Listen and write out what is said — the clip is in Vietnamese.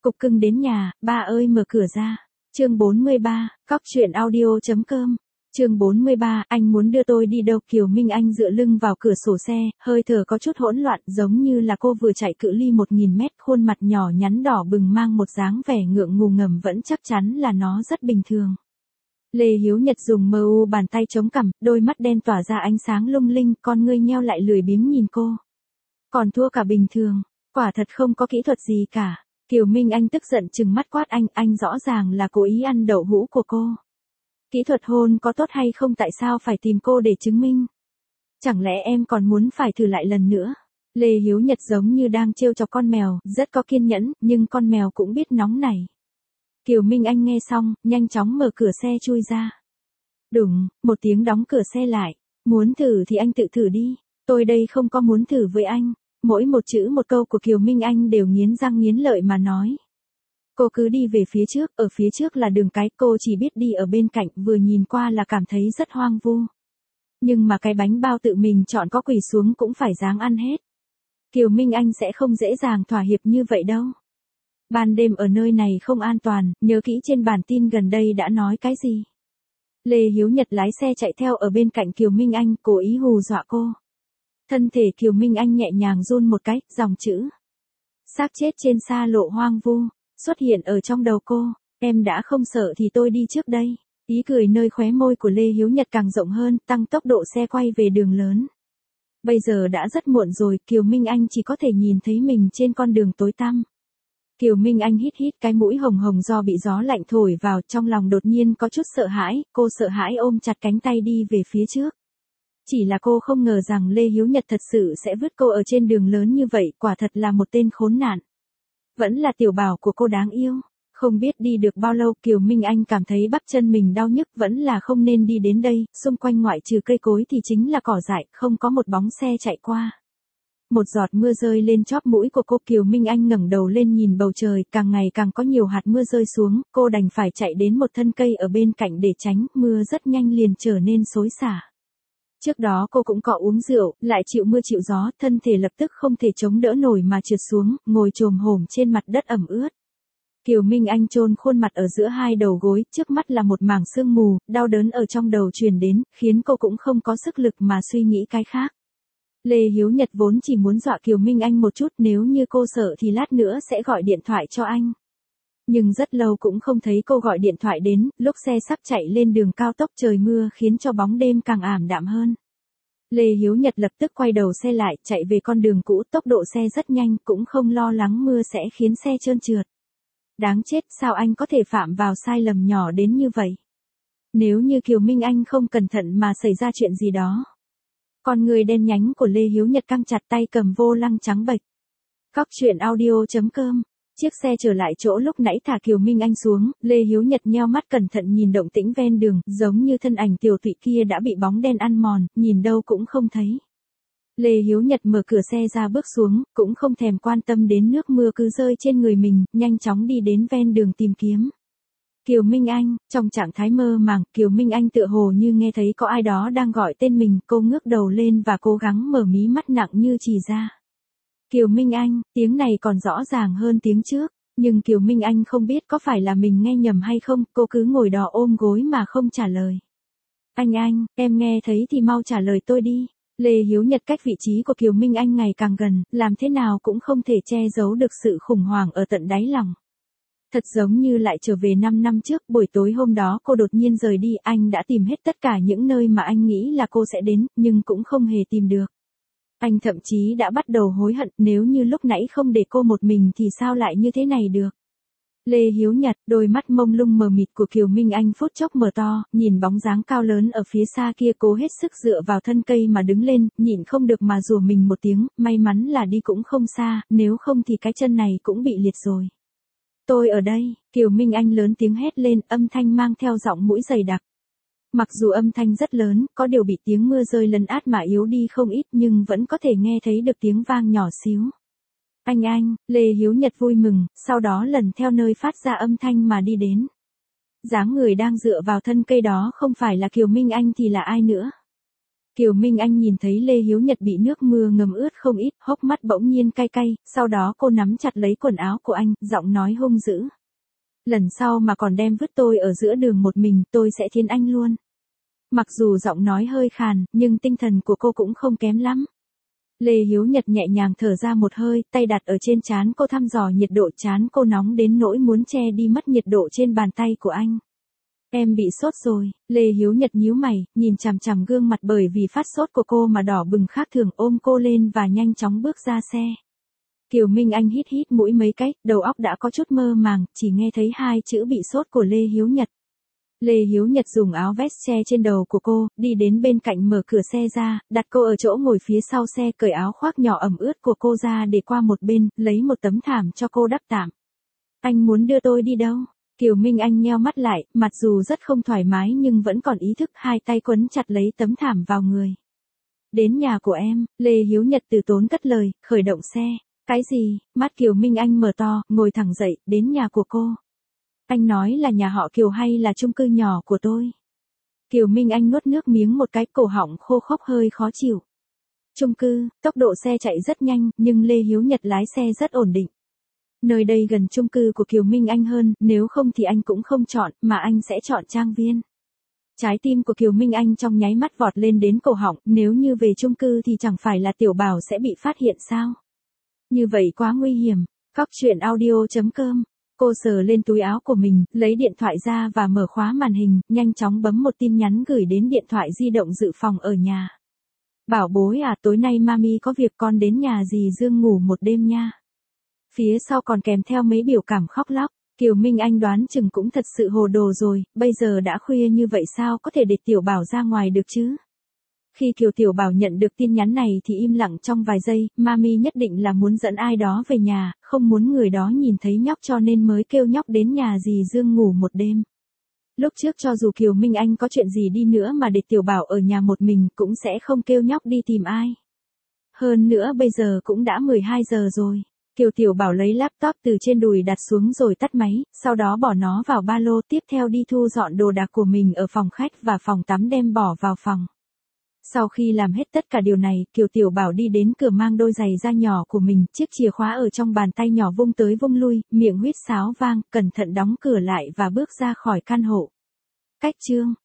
Cục cưng đến nhà, ba ơi mở cửa ra. Chương 43, Cóc truyện audio.com. Chương 43, anh muốn đưa tôi đi đâu? Kiều Minh Anh dựa lưng vào cửa sổ xe, hơi thở có chút hỗn loạn, giống như là cô vừa chạy cự ly 1000 mét, khuôn mặt nhỏ nhắn đỏ bừng mang một dáng vẻ ngượng ngùng ngầm vẫn chắc chắn là nó rất bình thường. Lê Hiếu Nhật dùng mờ u bàn tay chống cằm, đôi mắt đen tỏa ra ánh sáng lung linh, con ngươi nheo lại lười biếng nhìn cô. Còn thua cả bình thường, quả thật không có kỹ thuật gì cả. Kiều Minh Anh tức giận trừng mắt quát anh rõ ràng là cố ý ăn đậu hũ của cô. Kỹ thuật hôn có tốt hay không, tại sao phải tìm cô để chứng minh? Chẳng lẽ em còn muốn phải thử lại lần nữa? Lê Hiếu Nhật giống như đang trêu chọc con mèo, rất có kiên nhẫn, nhưng con mèo cũng biết nóng nảy. Kiều Minh Anh nghe xong, nhanh chóng mở cửa xe chui ra. Đùng, một tiếng đóng cửa xe lại. Muốn thử thì anh tự thử đi, tôi đây không có muốn thử với anh. Mỗi một chữ một câu của Kiều Minh Anh đều nghiến răng nghiến lợi mà nói. Cô cứ đi về phía trước, ở phía trước là đường cái, cô chỉ biết đi ở bên cạnh, vừa nhìn qua là cảm thấy rất hoang vu. Nhưng mà cái bánh bao tự mình chọn có quỳ xuống cũng phải ráng ăn hết. Kiều Minh Anh sẽ không dễ dàng thỏa hiệp như vậy đâu. Ban đêm ở nơi này không an toàn, nhớ kỹ trên bản tin gần đây đã nói cái gì. Lê Hiếu Nhật lái xe chạy theo ở bên cạnh Kiều Minh Anh, cố ý hù dọa cô. Thân thể Kiều Minh Anh nhẹ nhàng run một cái, dòng chữ xác chết trên xa lộ hoang vu xuất hiện ở trong đầu cô. Em đã không sợ thì tôi đi trước đây. Ý cười nơi khóe môi của Lê Hiếu Nhật càng rộng hơn, tăng tốc độ xe quay về đường lớn. Bây giờ đã rất muộn rồi, Kiều Minh Anh chỉ có thể nhìn thấy mình trên con đường tối tăm. Kiều Minh Anh hít cái mũi hồng hồng do bị gió lạnh thổi vào, trong lòng đột nhiên có chút sợ hãi, cô sợ hãi ôm chặt cánh tay đi về phía trước. Chỉ là cô không ngờ rằng Lê Hiếu Nhật thật sự sẽ vứt cô ở trên đường lớn như vậy, quả thật là một tên khốn nạn. Vẫn là tiểu bảo của cô đáng yêu. Không biết đi được bao lâu, Kiều Minh Anh cảm thấy bắp chân mình đau nhức, vẫn là không nên đi đến đây, xung quanh ngoại trừ cây cối thì chính là cỏ dại, không có một bóng xe chạy qua. Một giọt mưa rơi lên chóp mũi của cô. Kiều Minh Anh ngẩng đầu lên nhìn bầu trời, càng ngày càng có nhiều hạt mưa rơi xuống, cô đành phải chạy đến một thân cây ở bên cạnh để tránh, mưa rất nhanh liền trở nên xối xả. Trước đó cô cũng có uống rượu, lại chịu mưa chịu gió, thân thể lập tức không thể chống đỡ nổi mà trượt xuống, ngồi chồm hổm trên mặt đất ẩm ướt. Kiều Minh Anh chôn khuôn mặt ở giữa hai đầu gối, trước mắt là một mảng sương mù, đau đớn ở trong đầu truyền đến, khiến cô cũng không có sức lực mà suy nghĩ cái khác. Lê Hiếu Nhật vốn chỉ muốn dọa Kiều Minh Anh một chút, nếu như cô sợ thì lát nữa sẽ gọi điện thoại cho anh. Nhưng rất lâu cũng không thấy cô gọi điện thoại đến, lúc xe sắp chạy lên đường cao tốc trời mưa khiến cho bóng đêm càng ảm đạm hơn. Lê Hiếu Nhật lập tức quay đầu xe lại, chạy về con đường cũ, tốc độ xe rất nhanh, cũng không lo lắng mưa sẽ khiến xe trơn trượt. Đáng chết, sao anh có thể phạm vào sai lầm nhỏ đến như vậy? Nếu như Kiều Minh Anh không cẩn thận mà xảy ra chuyện gì đó. Con người đen nhánh của Lê Hiếu Nhật căng chặt, tay cầm vô lăng trắng bệch. Cóc truyện audio.com. Chiếc xe trở lại chỗ lúc nãy thả Kiều Minh Anh xuống, Lê Hiếu Nhật nheo mắt cẩn thận nhìn động tĩnh ven đường, giống như thân ảnh tiểu thụy kia đã bị bóng đen ăn mòn, nhìn đâu cũng không thấy. Lê Hiếu Nhật mở cửa xe ra bước xuống, cũng không thèm quan tâm đến nước mưa cứ rơi trên người mình, nhanh chóng đi đến ven đường tìm kiếm. Kiều Minh Anh, trong trạng thái mơ màng, Kiều Minh Anh tựa hồ như nghe thấy có ai đó đang gọi tên mình, cô ngước đầu lên và cố gắng mở mí mắt nặng như chì ra. Kiều Minh Anh, tiếng này còn rõ ràng hơn tiếng trước, nhưng Kiều Minh Anh không biết có phải là mình nghe nhầm hay không, cô cứ ngồi đó ôm gối mà không trả lời. Anh, em nghe thấy thì mau trả lời tôi đi. Lê Hiếu Nhật cách vị trí của Kiều Minh Anh ngày càng gần, làm thế nào cũng không thể che giấu được sự khủng hoảng ở tận đáy lòng. Thật giống như lại trở về 5 năm trước, buổi tối hôm đó cô đột nhiên rời đi, anh đã tìm hết tất cả những nơi mà anh nghĩ là cô sẽ đến, nhưng cũng không hề tìm được. Anh thậm chí đã bắt đầu hối hận, nếu như lúc nãy không để cô một mình thì sao lại như thế này được. Lê Hiếu Nhật, đôi mắt mông lung mờ mịt của Kiều Minh Anh phút chốc mở to, nhìn bóng dáng cao lớn ở phía xa kia, cố hết sức dựa vào thân cây mà đứng lên, nhịn không được mà rủa mình một tiếng, may mắn là đi cũng không xa, nếu không thì cái chân này cũng bị liệt rồi. Tôi ở đây, Kiều Minh Anh lớn tiếng hét lên, âm thanh mang theo giọng mũi dày đặc. Mặc dù âm thanh rất lớn, có điều bị tiếng mưa rơi lấn át mà yếu đi không ít, nhưng vẫn có thể nghe thấy được tiếng vang nhỏ xíu. Anh, Lê Hiếu Nhật vui mừng, sau đó lần theo nơi phát ra âm thanh mà đi đến. Dáng người đang dựa vào thân cây đó không phải là Kiều Minh Anh thì là ai nữa? Kiều Minh Anh nhìn thấy Lê Hiếu Nhật bị nước mưa ngấm ướt không ít, hốc mắt bỗng nhiên cay cay, sau đó cô nắm chặt lấy quần áo của anh, giọng nói hung dữ. Lần sau mà còn đem vứt tôi ở giữa đường một mình, tôi sẽ thiến anh luôn. Mặc dù giọng nói hơi khàn, nhưng tinh thần của cô cũng không kém lắm. Lê Hiếu Nhật nhẹ nhàng thở ra một hơi, tay đặt ở trên trán cô thăm dò nhiệt độ trán cô nóng đến nỗi muốn che đi mất nhiệt độ trên bàn tay của anh. Em bị sốt rồi, Lê Hiếu Nhật nhíu mày, nhìn chằm chằm gương mặt bởi vì phát sốt của cô mà đỏ bừng khác thường, ôm cô lên và nhanh chóng bước ra xe. Kiều Minh Anh hít hít mũi mấy cái, đầu óc đã có chút mơ màng, chỉ nghe thấy hai chữ bị sốt của Lê Hiếu Nhật. Lê Hiếu Nhật dùng áo vest che trên đầu của cô, đi đến bên cạnh mở cửa xe ra, đặt cô ở chỗ ngồi phía sau xe, cởi áo khoác nhỏ ẩm ướt của cô ra để qua một bên, lấy một tấm thảm cho cô đắp tạm. Anh muốn đưa tôi đi đâu? Kiều Minh Anh nheo mắt lại, mặc dù rất không thoải mái nhưng vẫn còn ý thức, hai tay quấn chặt lấy tấm thảm vào người. Đến nhà của em, Lê Hiếu Nhật từ tốn cất lời, khởi động xe. Cái gì? Mắt Kiều Minh Anh mở to, ngồi thẳng dậy, đến nhà của cô. Anh nói là nhà họ Kiều hay là chung cư nhỏ của tôi? Kiều Minh Anh nuốt nước miếng một cái, cổ họng khô khốc hơi khó chịu. Chung cư, tốc độ xe chạy rất nhanh, nhưng Lê Hiếu Nhật lái xe rất ổn định. Nơi đây gần chung cư của Kiều Minh Anh hơn, nếu không thì anh cũng không chọn, mà anh sẽ chọn Trang Viên. Trái tim của Kiều Minh Anh trong nháy mắt vọt lên đến cổ họng, nếu như về chung cư thì chẳng phải là Tiểu Bảo sẽ bị phát hiện sao? Như vậy quá nguy hiểm. Cóc truyện audio.com. Cô sờ lên túi áo của mình, lấy điện thoại ra và mở khóa màn hình, nhanh chóng bấm một tin nhắn gửi đến điện thoại di động dự phòng ở nhà. Bảo bối à, tối nay mami có việc, con đến nhà dì Dương ngủ một đêm nha. Phía sau còn kèm theo mấy biểu cảm khóc lóc. Kiều Minh Anh đoán chừng cũng thật sự hồ đồ rồi, bây giờ đã khuya như vậy sao có thể để Tiểu Bảo ra ngoài được chứ? Khi Kiều Tiểu Bảo nhận được tin nhắn này thì im lặng trong vài giây, mami nhất định là muốn dẫn ai đó về nhà, không muốn người đó nhìn thấy nhóc cho nên mới kêu nhóc đến nhà dì Dương ngủ một đêm. Lúc trước cho dù Kiều Minh Anh có chuyện gì đi nữa mà để Tiểu Bảo ở nhà một mình cũng sẽ không kêu nhóc đi tìm ai. Hơn nữa bây giờ cũng đã 12 giờ rồi. Kiều Tiểu Bảo lấy laptop từ trên đùi đặt xuống rồi tắt máy, sau đó bỏ nó vào ba lô, tiếp theo đi thu dọn đồ đạc của mình ở phòng khách và phòng tắm đem bỏ vào phòng. Sau khi làm hết tất cả điều này, Kiều Tiểu Bảo đi đến cửa mang đôi giày da nhỏ của mình, chiếc chìa khóa ở trong bàn tay nhỏ vung tới vung lui, miệng huýt sáo vang, cẩn thận đóng cửa lại và bước ra khỏi căn hộ. Cách chương